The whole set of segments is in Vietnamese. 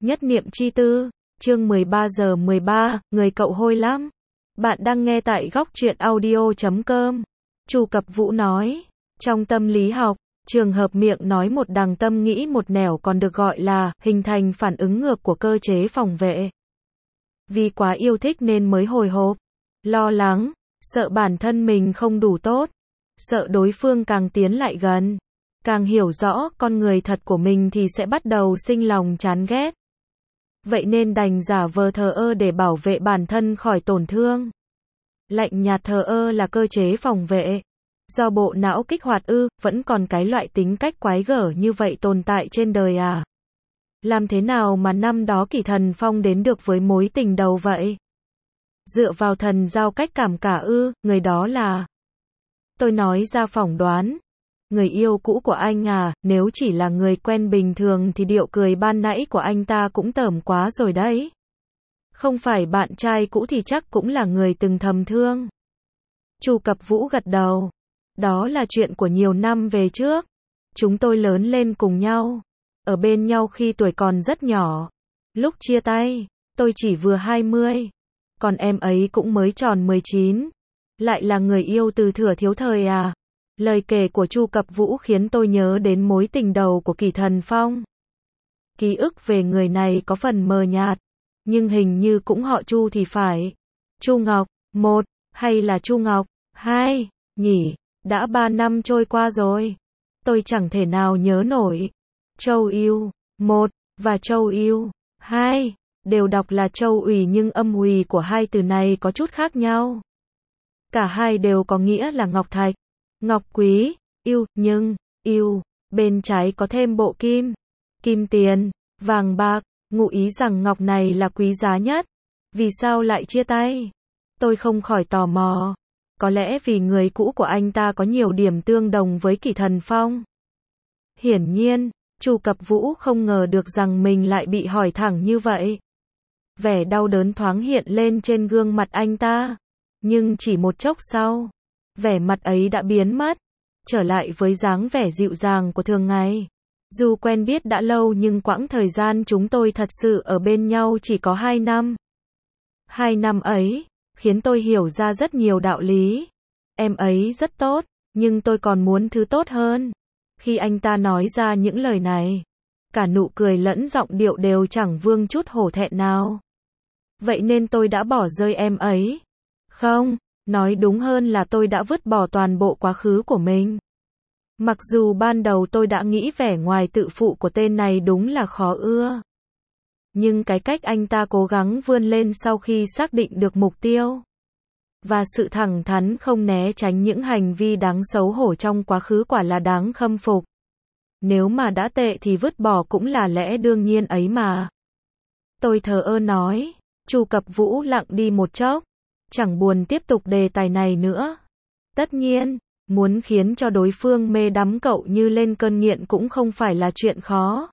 Nhất niệm chi tư, chương 13 giờ 13, người cậu hôi lắm. Bạn đang nghe tại góc truyện audio.com. Chu Cập Vũ nói, trong tâm lý học, trường hợp miệng nói một đằng tâm nghĩ một nẻo còn được gọi là hình thành phản ứng ngược của cơ chế phòng vệ. Vì quá yêu thích nên mới hồi hộp, lo lắng, sợ bản thân mình không đủ tốt, sợ đối phương càng tiến lại gần, càng hiểu rõ con người thật của mình thì sẽ bắt đầu sinh lòng chán ghét. Vậy nên đành giả vờ thờ ơ để bảo vệ bản thân khỏi tổn thương. Lạnh nhạt thờ ơ là cơ chế phòng vệ. Do bộ não kích hoạt vẫn còn cái loại tính cách quái gở như vậy tồn tại trên đời à? Làm thế nào mà năm đó Kỷ Thần Phong đến được với mối tình đầu vậy? Dựa vào thần giao cách cảm cả người đó là... Tôi nói ra phỏng đoán. Người yêu cũ của anh à, nếu chỉ là người quen bình thường thì điệu cười ban nãy của anh ta cũng tởm quá rồi đấy. Không phải bạn trai cũ thì chắc cũng là người từng thầm thương. Chu Cập Vũ gật đầu. Đó là chuyện của nhiều năm về trước. Chúng tôi lớn lên cùng nhau. Ở bên nhau khi tuổi còn rất nhỏ. Lúc chia tay, tôi chỉ vừa 20. Còn em ấy cũng mới tròn 19. Lại là người yêu từ thuở thiếu thời à? Lời kể của Chu Cập Vũ khiến tôi nhớ đến mối tình đầu của Kỷ Thần Phong. Ký ức về người này có phần mờ nhạt, nhưng hình như cũng họ Chu thì phải. Chu Ngọc, 1, hay là Chu Ngọc, 2, nhỉ? Đã 3 năm trôi qua rồi. Tôi chẳng thể nào nhớ nổi. Châu Yêu, 1, và Châu Yêu, 2, đều đọc là Châu Ủy nhưng âm ủy của hai từ này có chút khác nhau. Cả hai đều có nghĩa là ngọc thạch, ngọc quý, yêu, nhưng, yêu, bên trái có thêm bộ kim, kim tiền, vàng bạc, ngụ ý rằng ngọc này là quý giá nhất. Vì sao lại chia tay? Tôi không khỏi tò mò. Có lẽ vì người cũ của anh ta có nhiều điểm tương đồng với Kỷ Thần Phong. Hiển nhiên, Chu Cập Vũ không ngờ được rằng mình lại bị hỏi thẳng như vậy. Vẻ đau đớn thoáng hiện lên trên gương mặt anh ta. Nhưng chỉ một chốc sau, vẻ mặt ấy đã biến mất, trở lại với dáng vẻ dịu dàng của thường ngày. Dù quen biết đã lâu nhưng quãng thời gian chúng tôi thật sự ở bên nhau chỉ có 2 năm. 2 năm ấy, khiến tôi hiểu ra rất nhiều đạo lý. Em ấy rất tốt, nhưng tôi còn muốn thứ tốt hơn. Khi anh ta nói ra những lời này, cả nụ cười lẫn giọng điệu đều chẳng vương chút hổ thẹn nào. Vậy nên tôi đã bỏ rơi em ấy. Không, nói đúng hơn là tôi đã vứt bỏ toàn bộ quá khứ của mình. Mặc dù ban đầu tôi đã nghĩ vẻ ngoài tự phụ của tên này đúng là khó ưa. Nhưng cái cách anh ta cố gắng vươn lên sau khi xác định được mục tiêu. Và sự thẳng thắn không né tránh những hành vi đáng xấu hổ trong quá khứ quả là đáng khâm phục. Nếu mà đã tệ thì vứt bỏ cũng là lẽ đương nhiên ấy mà. Tôi thờ ơ nói. Chu Cập Vũ lặng đi một chốc. Chẳng buồn tiếp tục đề tài này nữa. Tất nhiên, muốn khiến cho đối phương mê đắm cậu như lên cơn nghiện cũng không phải là chuyện khó.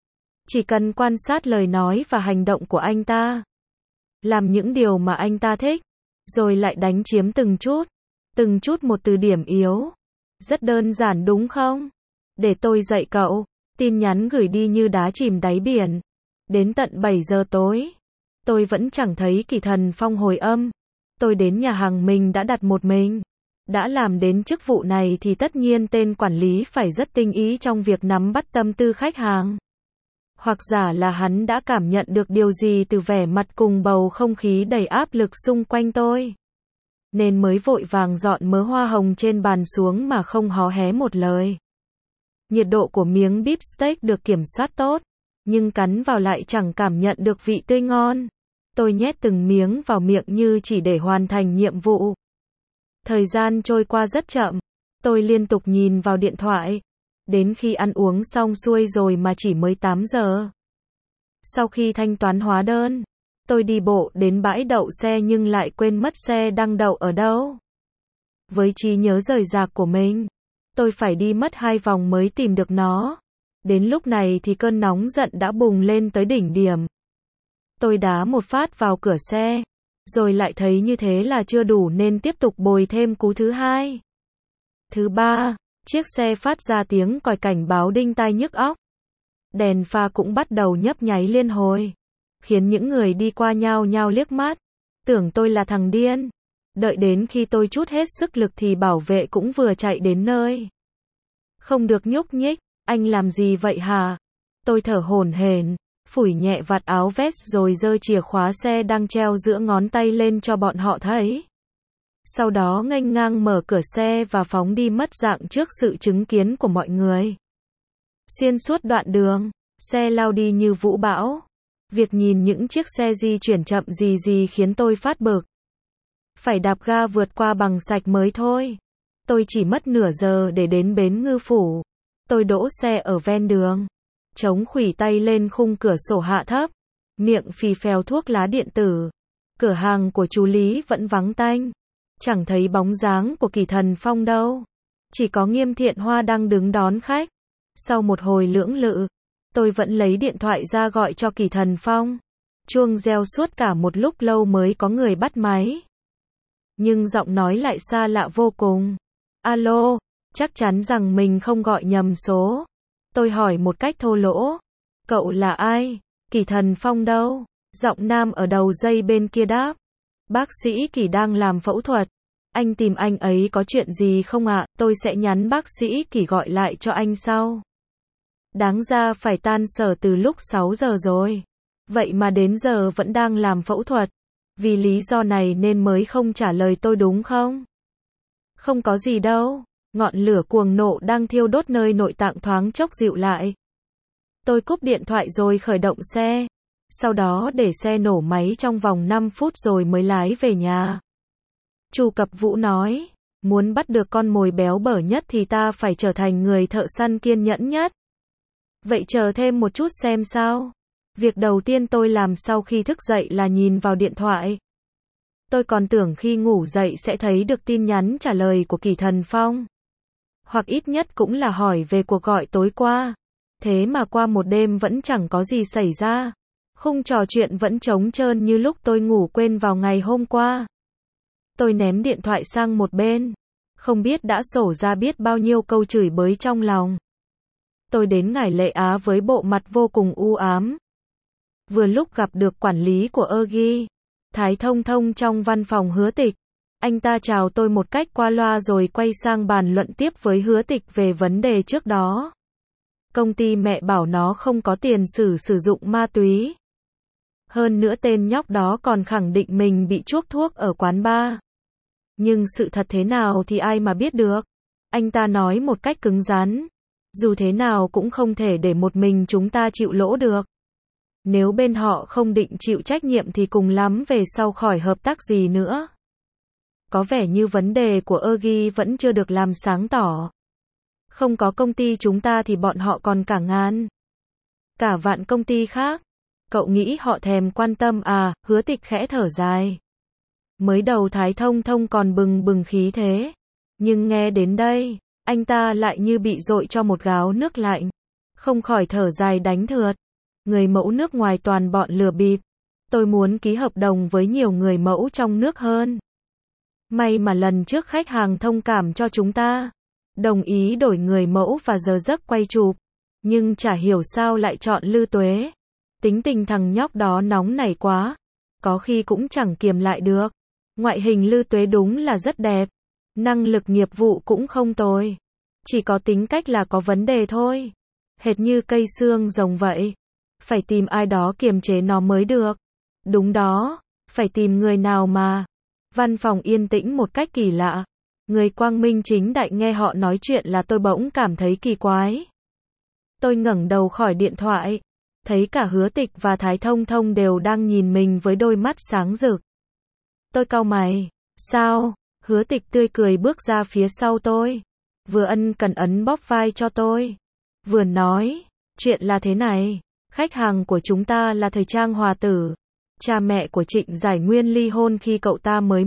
Chỉ cần quan sát lời nói và hành động của anh ta. Làm những điều mà anh ta thích. Rồi lại đánh chiếm từng chút một từ điểm yếu. Rất đơn giản đúng không? Để tôi dạy cậu. Tin nhắn gửi đi như đá chìm đáy biển. Đến tận 7 giờ tối. Tôi vẫn chẳng thấy Kỷ Thần Phong hồi âm. Tôi đến nhà hàng mình đã đặt một mình. Đã làm đến chức vụ này thì tất nhiên tên quản lý phải rất tinh ý trong việc nắm bắt tâm tư khách hàng. Hoặc giả là hắn đã cảm nhận được điều gì từ vẻ mặt cùng bầu không khí đầy áp lực xung quanh tôi. Nên mới vội vàng dọn mớ hoa hồng trên bàn xuống mà không hó hé một lời. Nhiệt độ của miếng beef steak được kiểm soát tốt. Nhưng cắn vào lại chẳng cảm nhận được vị tươi ngon. Tôi nhét từng miếng vào miệng như chỉ để hoàn thành nhiệm vụ. Thời gian trôi qua rất chậm. Tôi liên tục nhìn vào điện thoại. Đến khi ăn uống xong xuôi rồi mà chỉ mới 8 giờ. Sau khi thanh toán hóa đơn, tôi đi bộ đến bãi đậu xe nhưng lại quên mất xe đang đậu ở đâu. Với trí nhớ rời rạc của mình, tôi phải đi mất 2 vòng mới tìm được nó. Đến lúc này thì cơn nóng giận đã bùng lên tới đỉnh điểm. Tôi đá một phát vào cửa xe, rồi lại thấy như thế là chưa đủ nên tiếp tục bồi thêm cú thứ 2. Thứ 3, chiếc xe phát ra tiếng còi cảnh báo đinh tai nhức óc. Đèn pha cũng bắt đầu nhấp nháy liên hồi, khiến những người đi qua nhao nhao liếc mắt, tưởng tôi là thằng điên. Đợi đến khi tôi trút hết sức lực thì bảo vệ cũng vừa chạy đến nơi. Không được nhúc nhích, anh làm gì vậy hả? Tôi thở hổn hển, phủi nhẹ vạt áo vest rồi giơ chìa khóa xe đang treo giữa ngón tay lên cho bọn họ thấy. Sau đó nghênh ngang mở cửa xe và phóng đi mất dạng trước sự chứng kiến của mọi người. Xuyên suốt đoạn đường, xe lao đi như vũ bão. Việc nhìn những chiếc xe di chuyển chậm gì khiến tôi phát bực. Phải đạp ga vượt qua bằng sạch mới thôi. Tôi chỉ mất nửa giờ để đến bến Ngư Phủ. Tôi đỗ xe ở ven đường, chống khuỷu tay lên khung cửa sổ hạ thấp, miệng phì phèo thuốc lá điện tử. Cửa hàng của chú Lý vẫn vắng tanh, chẳng thấy bóng dáng của Kỳ Thần Phong đâu. Chỉ có Nghiêm Thiện Hoa đang đứng đón khách. Sau một hồi lưỡng lự, tôi vẫn lấy điện thoại ra gọi cho Kỳ Thần Phong. Chuông reo suốt cả một lúc lâu mới có người bắt máy. Nhưng giọng nói lại xa lạ vô cùng. Alo, chắc chắn rằng mình không gọi nhầm số. Tôi hỏi một cách thô lỗ. Cậu là ai? Kỳ Thần Phong đâu? Giọng nam ở đầu dây bên kia đáp. Bác sĩ Kỳ đang làm phẫu thuật. Anh tìm anh ấy có chuyện gì không ạ? Tôi sẽ nhắn bác sĩ Kỳ gọi lại cho anh sau. Đáng ra phải tan sở từ lúc 6 giờ rồi. Vậy mà đến giờ vẫn đang làm phẫu thuật. Vì lý do này nên mới không trả lời tôi đúng không? Không có gì đâu. Ngọn lửa cuồng nộ đang thiêu đốt nơi nội tạng thoáng chốc dịu lại. Tôi cúp điện thoại rồi khởi động xe. Sau đó để xe nổ máy trong vòng 5 phút rồi mới lái về nhà. Chu Cập Vũ nói, muốn bắt được con mồi béo bở nhất thì ta phải trở thành người thợ săn kiên nhẫn nhất. Vậy chờ thêm một chút xem sao. Việc đầu tiên tôi làm sau khi thức dậy là nhìn vào điện thoại. Tôi còn tưởng khi ngủ dậy sẽ thấy được tin nhắn trả lời của Kỳ Thần Phong. Hoặc ít nhất cũng là hỏi về cuộc gọi tối qua. Thế mà qua một đêm vẫn chẳng có gì xảy ra. Khung trò chuyện vẫn trống trơn như lúc tôi ngủ quên vào ngày hôm qua. Tôi ném điện thoại sang một bên. Không biết đã sổ ra biết bao nhiêu câu chửi bới trong lòng. Tôi đến Ngải Lệ Á với bộ mặt vô cùng u ám. Vừa lúc gặp được quản lý của Ergi, Thái Thông Thông trong văn phòng Hứa Tịch. Anh ta chào tôi một cách qua loa rồi quay sang bàn luận tiếp với Hứa Tịch về vấn đề trước đó. Công ty mẹ bảo nó không có tiền sử dụng ma túy. Hơn nữa tên nhóc đó còn khẳng định mình bị chuốc thuốc ở quán bar. Nhưng sự thật thế nào thì ai mà biết được. Anh ta nói một cách cứng rắn. Dù thế nào cũng không thể để một mình chúng ta chịu lỗ được. Nếu bên họ không định chịu trách nhiệm thì cùng lắm về sau khỏi hợp tác gì nữa. Có vẻ như vấn đề của Ergi vẫn chưa được làm sáng tỏ. Không có công ty chúng ta thì bọn họ còn cả ngàn, cả vạn công ty khác. Cậu nghĩ họ thèm quan tâm à? Hứa Tịch khẽ thở dài. Mới đầu Thái Thông Thông còn bừng bừng khí thế. Nhưng nghe đến đây, anh ta lại như bị dội cho một gáo nước lạnh. Không khỏi thở dài đánh thượt. Người mẫu nước ngoài toàn bọn lừa bịp. Tôi muốn ký hợp đồng với nhiều người mẫu trong nước hơn. May mà lần trước khách hàng thông cảm cho chúng ta. Đồng ý đổi người mẫu và giờ giấc quay chụp. Nhưng chả hiểu sao lại chọn Lư Tuế. Tính tình thằng nhóc đó nóng nảy quá. Có khi cũng chẳng kiềm lại được. Ngoại hình Lư Tuế đúng là rất đẹp. Năng lực nghiệp vụ cũng không tồi. Chỉ có tính cách là có vấn đề thôi. Hệt như cây xương rồng vậy. Phải tìm ai đó kiềm chế nó mới được. Đúng đó, phải tìm người nào mà. Văn phòng yên tĩnh một cách kỳ lạ. Người quang minh chính đại nghe họ nói chuyện là tôi bỗng cảm thấy kỳ quái. Tôi ngẩng đầu khỏi điện thoại. Thấy cả Hứa Tịch và Thái Thông Thông đều đang nhìn mình với đôi mắt sáng rực. Tôi cau mày. Sao? Hứa Tịch tươi cười bước ra phía sau tôi. Vừa ân cần ấn bóp vai cho tôi. Vừa nói, chuyện là thế này. Khách hàng của chúng ta là thời Trang Hòa Tử. Cha mẹ của Trịnh Giải Nguyên ly hôn khi cậu ta mới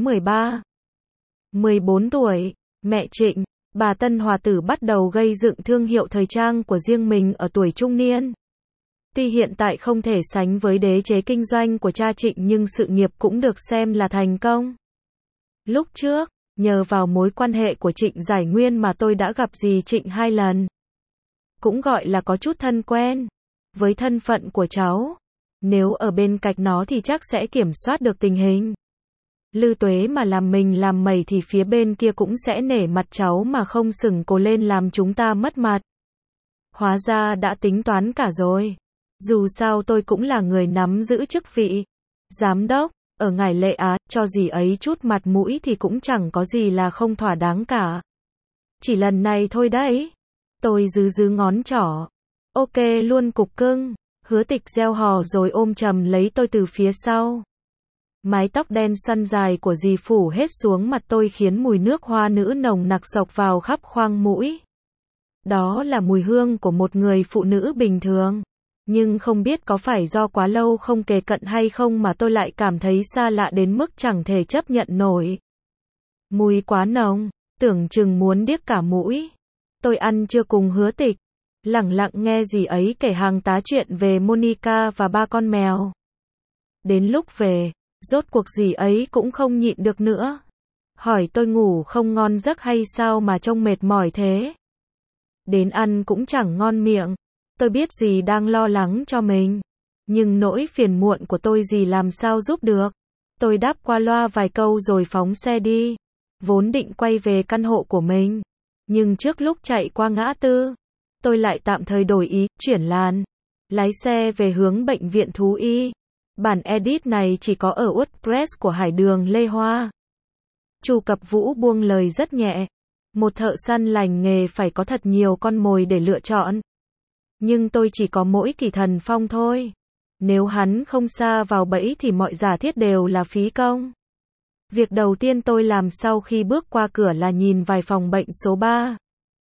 14 tuổi. Mẹ Trịnh, bà Tân Hòa Tử bắt đầu gây dựng thương hiệu thời trang của riêng mình ở tuổi trung niên. Tuy hiện tại không thể sánh với đế chế kinh doanh của cha Trịnh nhưng sự nghiệp cũng được xem là thành công. Lúc trước, nhờ vào mối quan hệ của Trịnh Giải Nguyên mà tôi đã gặp dì Trịnh 2 lần. Cũng gọi là có chút thân quen. Với thân phận của cháu, nếu ở bên cạnh nó thì chắc sẽ kiểm soát được tình hình. Lư Tuế mà làm mình làm mẩy thì phía bên kia cũng sẽ nể mặt cháu mà không sừng cổ lên làm chúng ta mất mặt. Hóa ra đã tính toán cả rồi. Dù sao tôi cũng là người nắm giữ chức vị giám đốc ở Ngải Lệ Á, cho gì ấy chút mặt mũi thì cũng chẳng có gì là không thỏa đáng cả. Chỉ lần này thôi đấy. Tôi giữ ngón trỏ. Ok luôn cục cưng. Hứa Tịch reo hò rồi ôm chầm lấy tôi từ phía sau. Mái tóc đen xoăn dài của dì phủ hết xuống mặt tôi khiến mùi nước hoa nữ nồng nặc xộc vào khắp khoang mũi. Đó là mùi hương của một người phụ nữ bình thường. Nhưng không biết có phải do quá lâu không kề cận hay không mà tôi lại cảm thấy xa lạ đến mức chẳng thể chấp nhận nổi. Mùi quá nồng, tưởng chừng muốn điếc cả mũi. Tôi ăn trưa cùng Hứa Tịch, lẳng lặng nghe dì ấy kể hàng tá chuyện về Monica và ba con mèo. Đến lúc về, rốt cuộc dì ấy cũng không nhịn được nữa. Hỏi tôi ngủ không ngon giấc hay sao mà trông mệt mỏi thế. Đến ăn cũng chẳng ngon miệng. Tôi biết dì đang lo lắng cho mình. Nhưng nỗi phiền muộn của tôi dì làm sao giúp được. Tôi đáp qua loa vài câu rồi phóng xe đi. Vốn định quay về căn hộ của mình. Nhưng trước lúc chạy qua ngã tư, tôi lại tạm thời đổi ý, chuyển làn. Lái xe về hướng bệnh viện thú y. Bản edit này chỉ có ở WordPress của Hải Đường Lê Hoa. Chu Cập Vũ buông lời rất nhẹ. Một thợ săn lành nghề phải có thật nhiều con mồi để lựa chọn. Nhưng tôi chỉ có mỗi Kỳ Thần Phong thôi. Nếu hắn không sa vào bẫy thì mọi giả thiết đều là phí công. Việc đầu tiên tôi làm sau khi bước qua cửa là nhìn vài phòng bệnh số 3.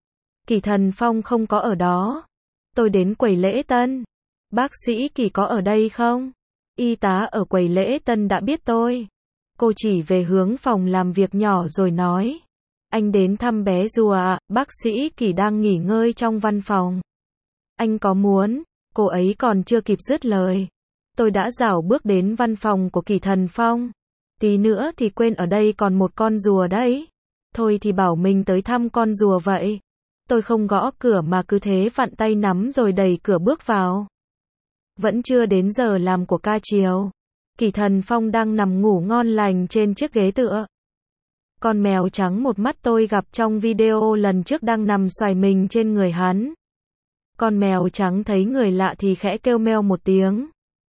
Kỳ Thần Phong không có ở đó. Tôi đến quầy lễ tân. Bác sĩ Kỳ có ở đây không? Y tá ở quầy lễ tân đã biết tôi. Cô chỉ về hướng phòng làm việc nhỏ rồi nói. Anh đến thăm bé rùa ạ, bác sĩ Kỳ đang nghỉ ngơi trong văn phòng. Anh có muốn, cô ấy còn chưa kịp dứt lời. Tôi đã rảo bước đến văn phòng của Kỳ Thần Phong. Tí nữa thì quên ở đây còn một con rùa đấy. Thôi thì bảo mình tới thăm con rùa vậy. Tôi không gõ cửa mà cứ thế vặn tay nắm rồi đẩy cửa bước vào. Vẫn chưa đến giờ làm của ca chiều. Kỳ Thần Phong đang nằm ngủ ngon lành trên chiếc ghế tựa. Con mèo trắng một mắt tôi gặp trong video lần trước đang nằm xoài mình trên người hắn. Con mèo trắng thấy người lạ thì khẽ kêu meo một tiếng.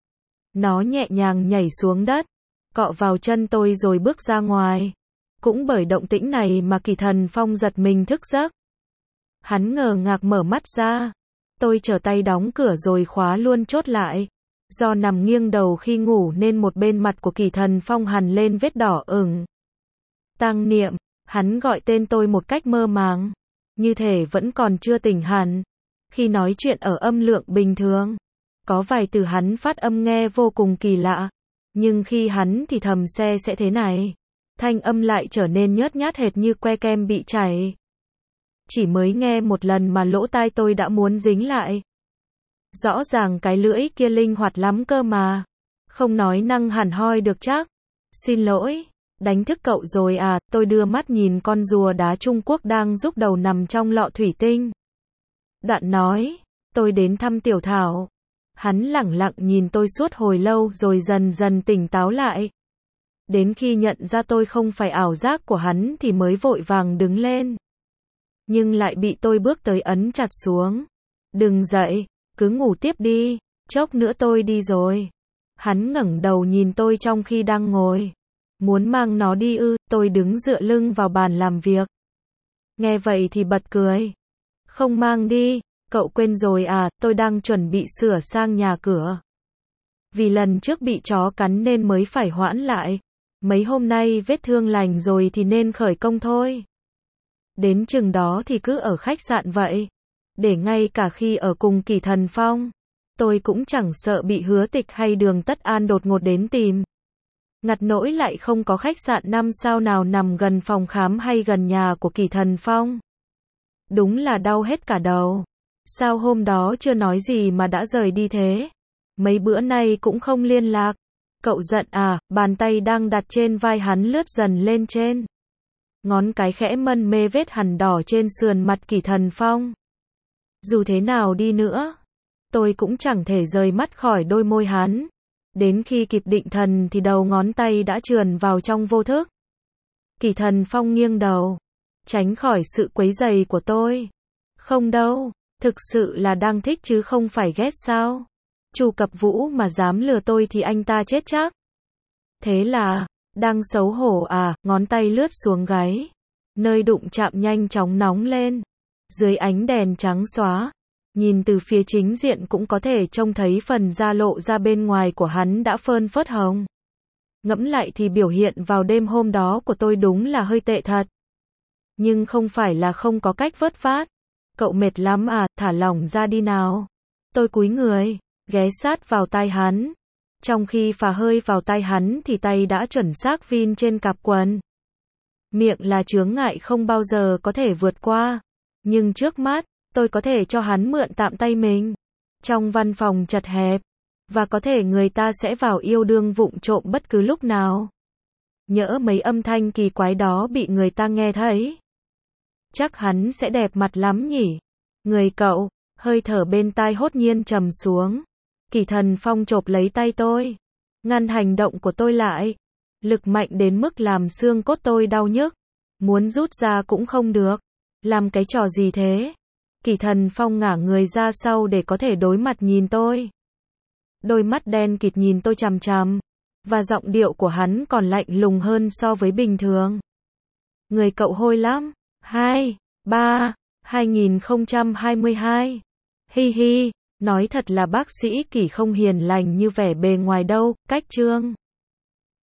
Nó nhẹ nhàng nhảy xuống đất, cọ vào chân tôi rồi bước ra ngoài. Cũng bởi động tĩnh này mà Kỳ Thần Phong giật mình thức giấc. Hắn ngờ ngác mở mắt ra. Tôi trở tay đóng cửa rồi khóa luôn chốt lại. Do nằm nghiêng đầu khi ngủ nên một bên mặt của Kỳ Thần Phong hằn lên vết đỏ ửng. Tăng Niệm, hắn gọi tên tôi một cách mơ màng. Như thể vẫn còn chưa tỉnh hẳn. Khi nói chuyện ở âm lượng bình thường, có vài từ hắn phát âm nghe vô cùng kỳ lạ. Nhưng khi hắn thì thầm sẽ thế này. Thanh âm lại trở nên nhớt nhát hệt như que kem bị chảy. Chỉ mới nghe một lần mà lỗ tai tôi đã muốn dính lại. Rõ ràng cái lưỡi kia linh hoạt lắm cơ mà. Không nói năng hẳn hoi được chắc. Xin lỗi, đánh thức cậu rồi à, tôi đưa mắt nhìn con rùa đá Trung Quốc đang rúc đầu nằm trong lọ thủy tinh. Đoạn nói, tôi đến thăm Tiểu Thảo. Hắn lẳng lặng nhìn tôi suốt hồi lâu rồi dần dần tỉnh táo lại. Đến khi nhận ra tôi không phải ảo giác của hắn thì mới vội vàng đứng lên. Nhưng lại bị tôi bước tới ấn chặt xuống. Đừng dậy, cứ ngủ tiếp đi, chốc nữa tôi đi rồi. Hắn ngẩng đầu nhìn tôi trong khi đang ngồi. Muốn mang nó đi ư? Tôi đứng dựa lưng vào bàn làm việc. Nghe vậy thì bật cười. Không mang đi, cậu quên rồi à, tôi đang chuẩn bị sửa sang nhà cửa. Vì lần trước bị chó cắn nên mới phải hoãn lại. Mấy hôm nay vết thương lành rồi thì nên khởi công thôi. Đến chừng đó thì cứ ở khách sạn vậy. Để ngay cả khi ở cùng Kỳ Thần Phong, tôi cũng chẳng sợ bị Hứa Tịch hay Đường Tất An đột ngột đến tìm. Ngặt nỗi lại không có khách sạn 5 sao nào nằm gần phòng khám hay gần nhà của Kỳ Thần Phong. Đúng là đau hết cả đầu. Sao hôm đó chưa nói gì mà đã rời đi thế? Mấy bữa nay cũng không liên lạc. Cậu giận à? Bàn tay đang đặt trên vai hắn lướt dần lên trên. Ngón cái khẽ mân mê vết hằn đỏ trên sườn mặt Kỳ Thần Phong. Dù thế nào đi nữa, Tôi cũng chẳng thể rời mắt khỏi đôi môi hắn. Đến khi kịp định thần thì đầu ngón tay đã trườn vào trong vô thức. Kỳ Thần Phong nghiêng đầu, tránh khỏi sự quấy rầy của tôi. Không đâu, thực sự là đang thích chứ không phải ghét sao. Chu Cập Vũ mà dám lừa tôi thì anh ta chết chắc. Thế là, đang xấu hổ à, ngón tay lướt xuống gáy. Nơi đụng chạm nhanh chóng nóng lên. Dưới ánh đèn trắng xóa, nhìn từ phía chính diện cũng có thể trông thấy phần da lộ ra bên ngoài của hắn đã phơn phớt hồng. Ngẫm lại thì biểu hiện vào đêm hôm đó của tôi đúng là hơi tệ thật. Nhưng không phải là không có cách vớt vát. Cậu mệt lắm à, thả lỏng ra đi nào. Tôi cúi người, ghé sát vào tai hắn. Trong khi phả hơi vào tai hắn thì tay đã chuẩn xác vin trên cạp quần. Miệng là chướng ngại không bao giờ có thể vượt qua. Nhưng trước mắt, tôi có thể cho hắn mượn tạm tay mình. Trong văn phòng chật hẹp. Và có thể người ta sẽ vào yêu đương vụng trộm bất cứ lúc nào. Nhỡ mấy âm thanh kỳ quái đó bị người ta nghe thấy. Chắc hắn sẽ đẹp mặt lắm nhỉ. Người cậu, hơi thở bên tai hốt nhiên trầm xuống. Kỳ Thần Phong chộp lấy tay tôi. Ngăn hành động của tôi lại. Lực mạnh đến mức làm xương cốt tôi đau nhức. Muốn rút ra cũng không được. Làm cái trò gì thế? Kỳ Thần Phong ngả người ra sau để có thể đối mặt nhìn tôi. Đôi mắt đen kịt nhìn tôi chằm chằm. Và giọng điệu của hắn còn lạnh lùng hơn so với bình thường. Người cậu hôi lắm. 2022. Hi hi, nói thật là bác sĩ Kỳ không hiền lành như vẻ bề ngoài đâu, cách trương.